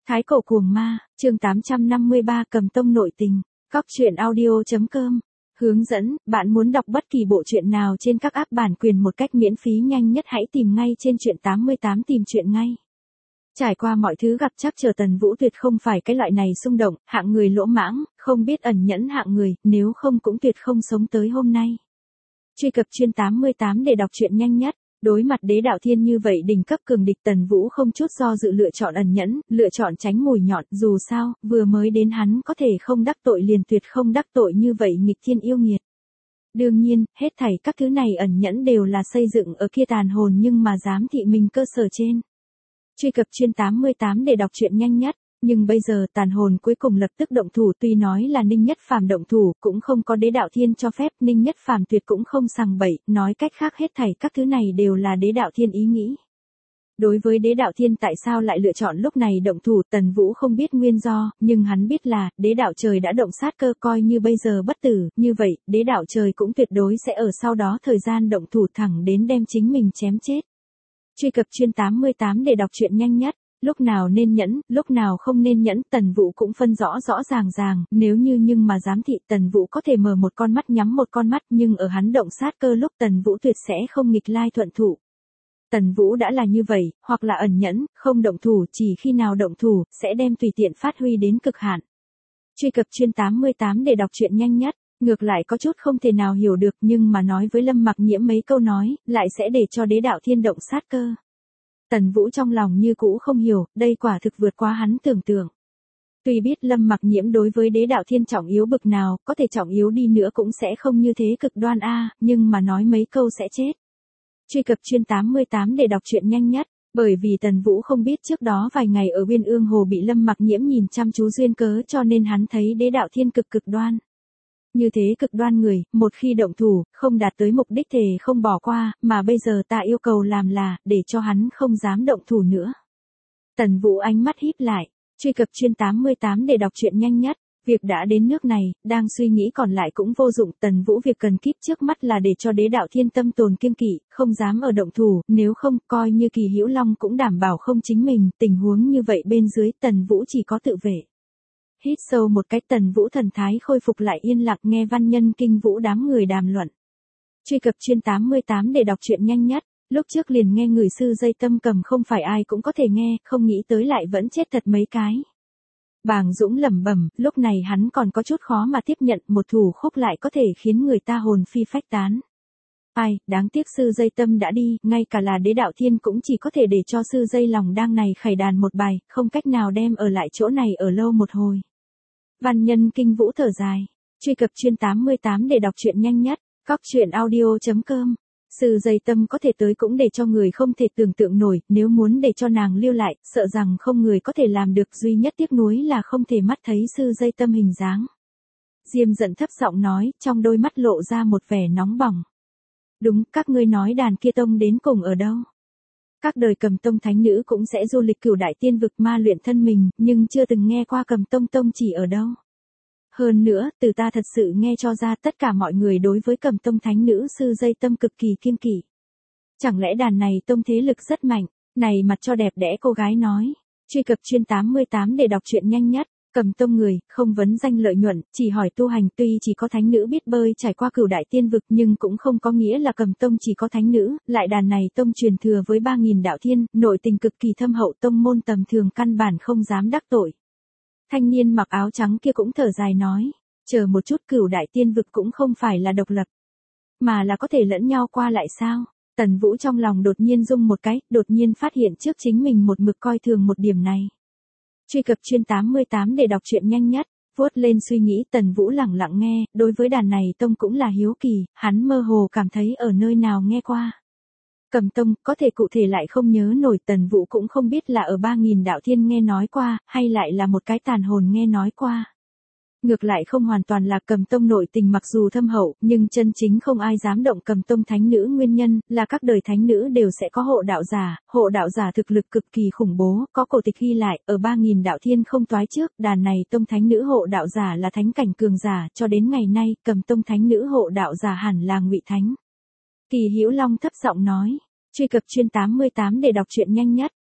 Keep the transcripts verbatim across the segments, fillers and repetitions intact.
Thái cổ cuồng ma, chương tám trăm năm mươi ba cầm tông nội tình, góc truyện audio chấm com. Hướng dẫn, bạn muốn đọc bất kỳ bộ truyện nào trên các app bản quyền một cách miễn phí nhanh nhất hãy tìm ngay trên truyện tám mươi tám tìm truyện ngay. Trải qua mọi thứ gặp chắc trở Tần Vũ tuyệt không phải cái loại này xung động, hạng người lỗ mãng, không biết ẩn nhẫn hạng người, nếu không cũng tuyệt không sống tới hôm nay. Truy cập chuyên tám mươi tám để đọc truyện nhanh nhất. Đối mặt đế đạo thiên như vậy đỉnh cấp cường địch Tần Vũ không chút do dự lựa chọn ẩn nhẫn, lựa chọn tránh mùi nhọn, dù sao, vừa mới đến hắn có thể không đắc tội liền tuyệt không đắc tội như vậy nghịch thiên yêu nghiệt. Đương nhiên, hết thảy các thứ này ẩn nhẫn đều là xây dựng ở kia tàn hồn nhưng mà dám thị mình cơ sở trên. Truy cập chuyên tám mươi tám để đọc truyện nhanh nhất. Nhưng bây giờ tàn hồn cuối cùng lập tức động thủ, tuy nói là Ninh Nhất Phàm động thủ, cũng không có đế đạo thiên cho phép, Ninh Nhất Phàm tuyệt cũng không sằng bậy, nói cách khác hết thảy các thứ này đều là đế đạo thiên ý nghĩ. Đối với đế đạo thiên tại sao lại lựa chọn lúc này động thủ, Tần Vũ không biết nguyên do, nhưng hắn biết là, đế đạo trời đã động sát cơ, coi như bây giờ bất tử, như vậy, đế đạo trời cũng tuyệt đối sẽ ở sau đó thời gian động thủ thẳng đến đem chính mình chém chết. Truy cập chuyên tám mươi tám để đọc truyện nhanh nhất. Lúc nào nên nhẫn, lúc nào không nên nhẫn, Tần Vũ cũng phân rõ rõ ràng ràng, nếu như nhưng mà dám thị Tần Vũ có thể mở một con mắt nhắm một con mắt, nhưng ở hắn động sát cơ lúc Tần Vũ tuyệt sẽ không nghịch lai thuận thủ. Tần Vũ đã là như vậy, hoặc là ẩn nhẫn, không động thủ, chỉ khi nào động thủ, sẽ đem tùy tiện phát huy đến cực hạn. Truy cập chuyên tám mươi tám để đọc truyện nhanh nhất. Ngược lại có chút không thể nào hiểu được, nhưng mà nói với Lâm Mặc Nhiễm mấy câu nói, lại sẽ để cho đế đạo thiên động sát cơ. Tần Vũ trong lòng như cũ không hiểu, đây quả thực vượt quá hắn tưởng tượng. Tuy biết Lâm Mặc Nhiễm đối với đế đạo thiên trọng yếu bực nào, có thể trọng yếu đi nữa cũng sẽ không như thế cực đoan a, nhưng mà nói mấy câu sẽ chết. Truy cập chuyên tám mươi tám để đọc truyện nhanh nhất, bởi vì Tần Vũ không biết trước đó vài ngày ở Uyên Ương Hồ bị Lâm Mặc Nhiễm nhìn chăm chú duyên cớ cho nên hắn thấy đế đạo thiên cực cực đoan. Như thế cực đoan người, một khi động thủ, không đạt tới mục đích thề không bỏ qua, mà bây giờ ta yêu cầu làm là, để cho hắn không dám động thủ nữa. Tần Vũ ánh mắt híp lại, truy cập chuyên tám mươi tám để đọc truyện nhanh nhất, việc đã đến nước này, đang suy nghĩ còn lại cũng vô dụng, Tần Vũ việc cần kíp trước mắt là để cho đế đạo thiên tâm tồn kiêng kỵ, không dám ở động thủ, nếu không, coi như Kỳ Hữu Long cũng đảm bảo không chính mình, tình huống như vậy bên dưới Tần Vũ chỉ có tự vệ. Hít sâu một cái, Tần Vũ thần thái khôi phục lại yên lặng nghe văn nhân kinh vũ đám người đàm luận. Truy cập chuyên tám mươi tám để đọc truyện nhanh nhất, lúc trước liền nghe người sư dây tâm cầm không phải ai cũng có thể nghe, không nghĩ tới lại vẫn chết thật mấy cái. Bàng Dũng lẩm bẩm, lúc này hắn còn có chút khó mà tiếp nhận một thủ khúc lại có thể khiến người ta hồn phi phách tán. Ai, đáng tiếc sư dây tâm đã đi, ngay cả là đế đạo thiên cũng chỉ có thể để cho sư dây lòng đang này khải đàn một bài, không cách nào đem ở lại chỗ này ở lâu một hồi. Văn nhân kinh vũ thở dài. Truy cập chuyên tám mươi tám để đọc truyện nhanh nhất, góc truyện audio chấm com. Sư dây tâm có thể tới cũng để cho người không thể tưởng tượng nổi, nếu muốn để cho nàng lưu lại, sợ rằng không người có thể làm được, duy nhất tiếc nuối là không thể mắt thấy sư dây tâm hình dáng. Diêm Dận thấp giọng nói, trong đôi mắt lộ ra một vẻ nóng bỏng. Đúng, các ngươi nói đàn kia tông đến cùng ở đâu? Các đời Cầm Tông thánh nữ cũng sẽ du lịch cửu đại tiên vực ma luyện thân mình, nhưng chưa từng nghe qua Cầm Tông tông chỉ ở đâu. Hơn nữa, từ ta thật sự nghe cho ra tất cả mọi người đối với Cầm Tông thánh nữ sư dây tâm cực kỳ kiêng kỵ. Chẳng lẽ đàn này tông thế lực rất mạnh, này mặt cho đẹp đẽ cô gái nói. Truy cập chuyên tám mươi tám để đọc truyện nhanh nhất. Cầm Tông người, không vấn danh lợi nhuận, chỉ hỏi tu hành, tuy chỉ có thánh nữ biết bơi trải qua cửu đại tiên vực nhưng cũng không có nghĩa là Cầm Tông chỉ có thánh nữ, lại đàn này tông truyền thừa với ba nghìn đạo thiên, nội tình cực kỳ thâm hậu, tông môn tầm thường căn bản không dám đắc tội. Thanh niên mặc áo trắng kia cũng thở dài nói, chờ một chút, cửu đại tiên vực cũng không phải là độc lập, mà là có thể lẫn nhau qua lại sao? Tần Vũ trong lòng đột nhiên rung một cái, đột nhiên phát hiện trước chính mình một mực coi thường một điểm này. Truy cập chuyên tám mươi tám để đọc truyện nhanh nhất, vuốt lên suy nghĩ, Tần Vũ lẳng lặng nghe, đối với đàn này tông cũng là hiếu kỳ, hắn mơ hồ cảm thấy ở nơi nào nghe qua. Cầm Tông, có thể cụ thể lại không nhớ nổi, Tần Vũ cũng không biết là ở ba nghìn đạo thiên nghe nói qua, hay lại là một cái tàn hồn nghe nói qua. Ngược lại không hoàn toàn là Cầm Tông nội tình mặc dù thâm hậu, nhưng chân chính không ai dám động Cầm Tông thánh nữ nguyên nhân, là các đời thánh nữ đều sẽ có hộ đạo giả, hộ đạo giả thực lực cực kỳ khủng bố, có cổ tịch ghi lại, ở ba nghìn đạo thiên không toái trước, đàn này tông thánh nữ hộ đạo giả là thánh cảnh cường giả, cho đến ngày nay, Cầm Tông thánh nữ hộ đạo giả hẳn là ngụy thánh. Kỳ Hữu Long thấp giọng nói, truy cập chuyên tám mươi tám để đọc truyện nhanh nhất.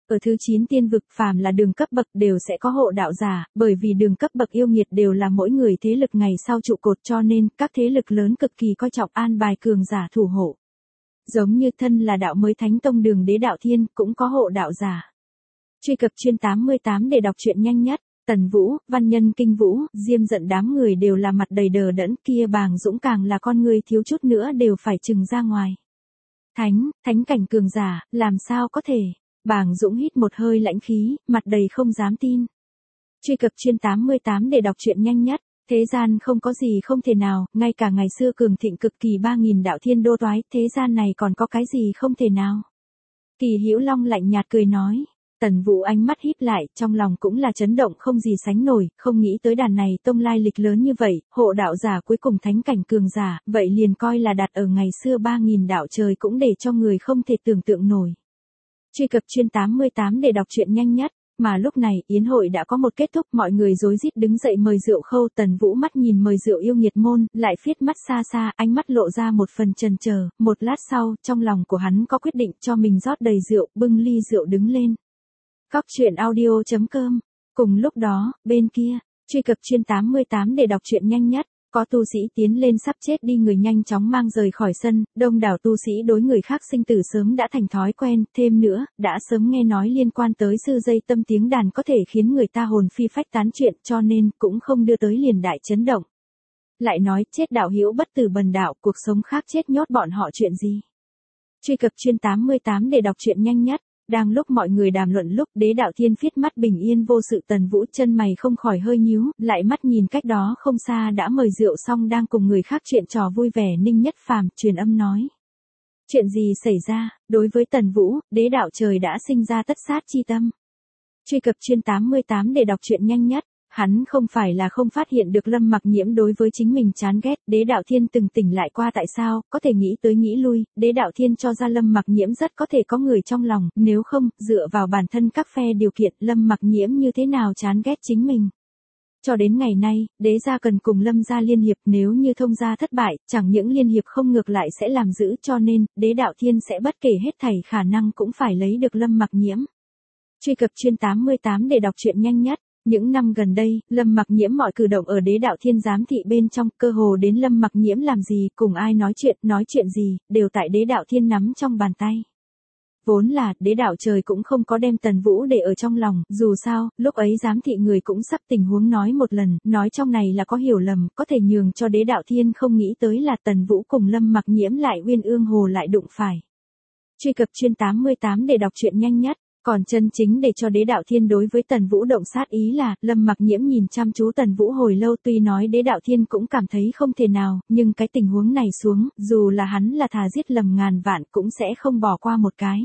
Ở thứ chín tiên vực phàm là đường cấp bậc đều sẽ có hộ đạo giả, bởi vì đường cấp bậc yêu nghiệt đều là mỗi người thế lực ngày sau trụ cột cho nên các thế lực lớn cực kỳ coi trọng an bài cường giả thủ hộ. Giống như thân là đạo mới Thánh Tông Đường Đế Đạo Thiên cũng có hộ đạo giả. Truy cập chuyên tám mươi tám để đọc truyện nhanh nhất. Tần Vũ, Văn Nhân Kinh Vũ, Diêm Giận đám người đều là mặt đầy đờ đẫn, kia Bàng Dũng càng là con người thiếu chút nữa đều phải trừng ra ngoài. Thánh, thánh cảnh cường giả, làm sao có thể? Bàng Dũng hít một hơi lãnh khí, mặt đầy không dám tin. Truy cập chuyên tám mươi tám để đọc truyện nhanh nhất. Thế gian không có gì không thể nào, ngay cả ngày xưa cường thịnh cực kỳ ba nghìn đạo thiên đô toái, thế gian này còn có cái gì không thể nào? Kỳ Hữu Long lạnh nhạt cười nói. Tần Vũ ánh mắt híp lại, trong lòng cũng là chấn động không gì sánh nổi, không nghĩ tới đàn này tông lai lịch lớn như vậy, hộ đạo giả cuối cùng thánh cảnh cường giả, vậy liền coi là đặt ở ngày xưa ba nghìn đạo trời cũng để cho người không thể tưởng tượng nổi. Truy cập chuyên tám mươi tám để đọc truyện nhanh nhất, mà lúc này yến hội đã có một kết thúc, mọi người rối rít đứng dậy mời rượu khâu. Tần Vũ mắt nhìn mời rượu yêu nghiệt môn, lại phiết mắt xa xa, ánh mắt lộ ra một phần chần chờ, một lát sau, trong lòng của hắn có quyết định cho mình rót đầy rượu, bưng ly rượu đứng lên. Cóc truyện audio chấm com. Cùng lúc đó, bên kia, truy cập chuyên tám mươi tám để đọc truyện nhanh nhất, có tu sĩ tiến lên sắp chết đi người nhanh chóng mang rời khỏi sân, đông đảo tu sĩ đối người khác sinh tử sớm đã thành thói quen, thêm nữa, đã sớm nghe nói liên quan tới sư dây tâm tiếng đàn có thể khiến người ta hồn phi phách tán chuyện cho nên cũng không đưa tới liền đại chấn động. Lại nói chết đạo hữu bất tử bần đạo, cuộc sống khác chết nhốt bọn họ chuyện gì? Truy cập chuyên tám mươi tám để đọc truyện nhanh nhất. Đang lúc mọi người đàm luận lúc Đế Đạo Thiên viết mắt bình yên vô sự. Tần Vũ chân mày không khỏi hơi nhíu, lại mắt nhìn cách đó không xa đã mời rượu xong đang cùng người khác chuyện trò vui vẻ Ninh Nhất Phàm, truyền âm nói. Chuyện gì xảy ra? Đối với Tần Vũ, Đế Đạo Trời đã sinh ra tất sát chi tâm. Truy cập chuyên tám mươi tám để đọc truyện nhanh nhất. Hắn không phải là không phát hiện được Lâm Mặc Nhiễm đối với chính mình chán ghét, Đế Đạo Thiên từng tỉnh lại qua tại sao, có thể nghĩ tới nghĩ lui, Đế Đạo Thiên cho ra Lâm Mặc Nhiễm rất có thể có người trong lòng, nếu không, dựa vào bản thân các phe điều kiện, Lâm Mặc Nhiễm như thế nào chán ghét chính mình. Cho đến ngày nay, Đế gia cần cùng Lâm gia liên hiệp, nếu như thông gia thất bại, chẳng những liên hiệp không ngược lại sẽ làm giữ, cho nên, Đế Đạo Thiên sẽ bất kể hết thảy khả năng cũng phải lấy được Lâm Mặc Nhiễm. Truy cập chuyên tám mươi tám để đọc truyện nhanh nhất. Những năm gần đây, Lâm Mặc Nhiễm mọi cử động ở Đế Đạo Thiên giám thị bên trong, cơ hồ đến Lâm Mặc Nhiễm làm gì, cùng ai nói chuyện, nói chuyện gì, đều tại Đế Đạo Thiên nắm trong bàn tay. Vốn là, Đế Đạo Trời cũng không có đem Tần Vũ để ở trong lòng, dù sao, lúc ấy giám thị người cũng sắp tình huống nói một lần, nói trong này là có hiểu lầm, có thể nhường cho Đế Đạo Thiên không nghĩ tới là Tần Vũ cùng Lâm Mặc Nhiễm lại Uyên Ương Hồ lại đụng phải. Truy cập chuyên tám mươi tám để đọc truyện nhanh nhất. Còn chân chính để cho Đế Đạo Thiên đối với Tần Vũ động sát ý là, Lâm Mặc Nhiễm nhìn chăm chú Tần Vũ hồi lâu, tuy nói Đế Đạo Thiên cũng cảm thấy không thể nào, nhưng cái tình huống này xuống, dù là hắn là thà giết lầm ngàn vạn cũng sẽ không bỏ qua một cái.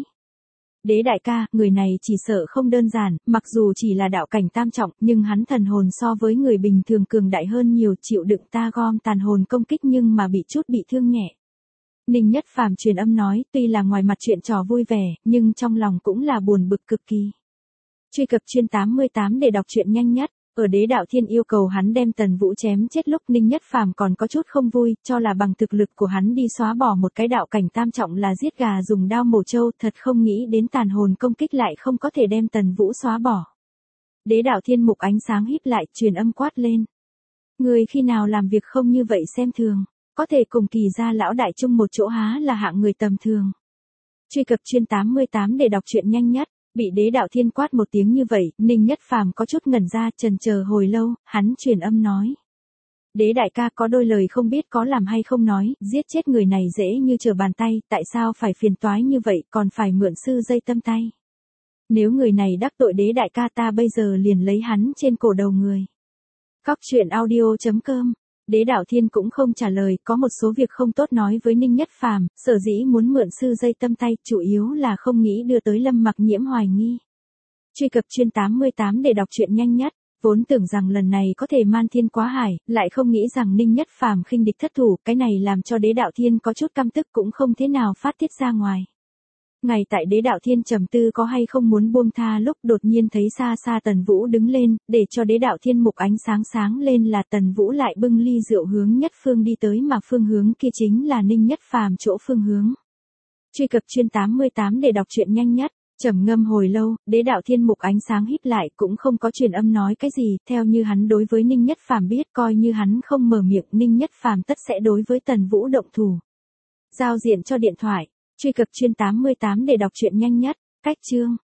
Đế đại ca, người này chỉ sợ không đơn giản, mặc dù chỉ là đạo cảnh tam trọng, nhưng hắn thần hồn so với người bình thường cường đại hơn nhiều, chịu đựng ta gom tàn hồn công kích nhưng mà bị chút bị thương nhẹ. Ninh Nhất Phàm truyền âm nói, tuy là ngoài mặt chuyện trò vui vẻ, nhưng trong lòng cũng là buồn bực cực kỳ. Truy cập chuyên tám mươi tám để đọc truyện nhanh nhất. Ở Đế Đạo Thiên yêu cầu hắn đem Tần Vũ chém chết lúc Ninh Nhất Phàm còn có chút không vui, cho là bằng thực lực của hắn đi xóa bỏ một cái đạo cảnh tam trọng là giết gà dùng đao mổ trâu, thật không nghĩ đến tàn hồn công kích lại không có thể đem Tần Vũ xóa bỏ. Đế Đạo Thiên mục ánh sáng híp lại, truyền âm quát lên. Người khi nào làm việc không như vậy xem thường. Có thể cùng Kỳ gia lão đại chung một chỗ há là hạng người tầm thường. Truy cập chuyên tám mươi tám để đọc truyện nhanh nhất. Bị Đế Đạo Thiên quát một tiếng như vậy, Ninh Nhất Phàm có chút ngẩn ra, chần chờ hồi lâu, hắn truyền âm nói. Đế đại ca có đôi lời không biết có làm hay không nói, giết chết người này dễ như trở bàn tay, tại sao phải phiền toái như vậy, còn phải mượn sư dây tâm tay. Nếu người này đắc tội Đế đại ca ta bây giờ liền lấy hắn trên cổ đầu người. Cóc truyện audio chấm com. Đế Đạo Thiên cũng không trả lời, có một số việc không tốt nói với Ninh Nhất Phàm, sở dĩ muốn mượn sư dây tâm tay, chủ yếu là không nghĩ đưa tới Lâm Mặc Nhiễm hoài nghi. Truy cập chuyên tám mươi tám để đọc truyện nhanh nhất. Vốn tưởng rằng lần này có thể man thiên quá hải, lại không nghĩ rằng Ninh Nhất Phàm khinh địch thất thủ, cái này làm cho Đế Đạo Thiên có chút căm tức cũng không thế nào phát tiết ra ngoài. Ngày tại Đế Đạo Thiên trầm tư có hay không muốn buông tha lúc đột nhiên thấy xa xa Tần Vũ đứng lên, để cho Đế Đạo Thiên mục ánh sáng sáng lên là Tần Vũ lại bưng ly rượu hướng nhất phương đi tới mà phương hướng kia chính là Ninh Nhất Phàm chỗ phương hướng. Truy cập chuyên tám mươi tám để đọc truyện nhanh nhất. Trầm ngâm hồi lâu, Đế đạo thiên mục ánh sáng híp lại, cũng không có truyền âm nói cái gì, theo như hắn đối với Ninh Nhất Phàm biết, coi như hắn không mở miệng, Ninh Nhất Phàm tất sẽ đối với Tần Vũ động thủ. Giao diện cho điện thoại, truy cập chuyên tám mươi tám để đọc truyện nhanh nhất, cách chương.